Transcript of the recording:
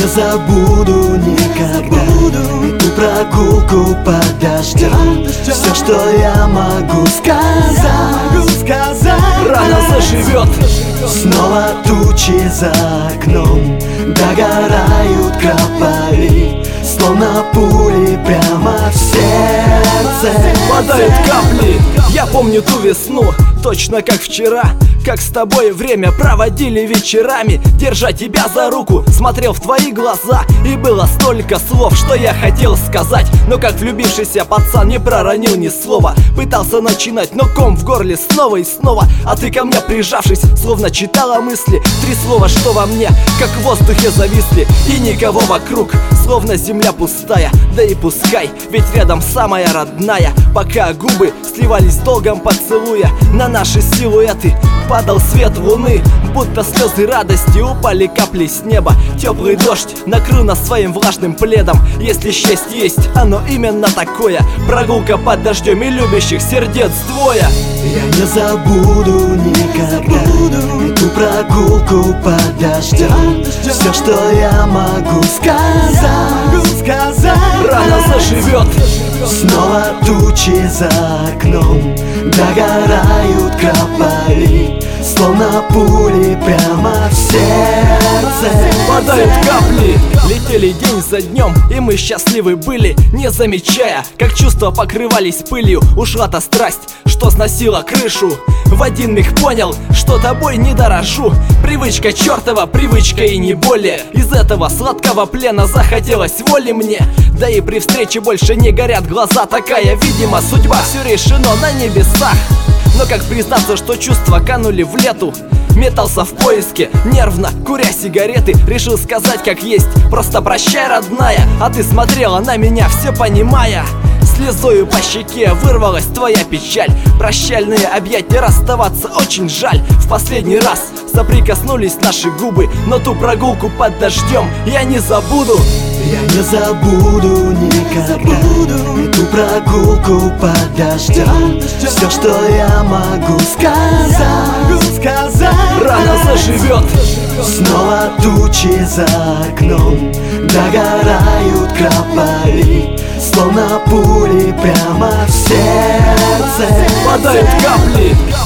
не забуду никогда эту прогулку под дождем. Все, что я могу сказать, рано заживет. снова тучи за окном, догорают кропови, словно пули прямо в сердце. Падают капли. Я помню ту весну, точно как вчера, как с тобой время проводили вечерами. Держа тебя за руку, смотрел в твои глаза, и было столько слов, что я хотел сказать. Но как влюбившийся пацан не проронил ни слова. Пытался начинать, но ком в горле снова и снова. А ты ко мне прижавшись, словно читала мысли. Три слова, что во мне, как в воздухе зависли. И никого вокруг, словно земля пустая. Да и пускай, ведь рядом самая родная. Пока губы сливались в долгом поцелуя, на наши силуэты падал свет луны, будто слезы радости упали капли с неба. Теплый дождь накрыл нас своим влажным пледом. Если счастье есть, оно именно такое. Прогулка под дождем и любящих сердец двое. Я не забуду никогда эту прогулку под дождем. Все, что я могу сказать, рано заживет. снова тучи за окном, догорают кропови, словно пули прямо в сердце. Падают капли. Летели день за днем, и мы счастливы были, не замечая, как чувства покрывались пылью. Ушла та страсть, что сносила крышу. В один миг понял, что тобой не дорожу. Привычка чертова, привычка и не более. Из этого сладкого плена захотелось воли мне. Да и при встрече больше не горят глаза. Такая, видимо, судьба, все решено на небесах. Но как признаться, что чувства канули в лету? Метался в поиске, нервно куря сигареты. Решил сказать как есть, просто прощай, родная. А ты смотрела на меня, все понимая. Слезою по щеке вырвалась твоя печаль. Прощальные объятия, расставаться очень жаль. В последний раз соприкоснулись наши губы, но ту прогулку под дождем я не забуду. Я не забуду никогда эту прогулку под дождем. Все, что я могу сказать, рано заживет. снова тучи за окном, догорают кропови, словно пули прямо в сердце. Падают капли.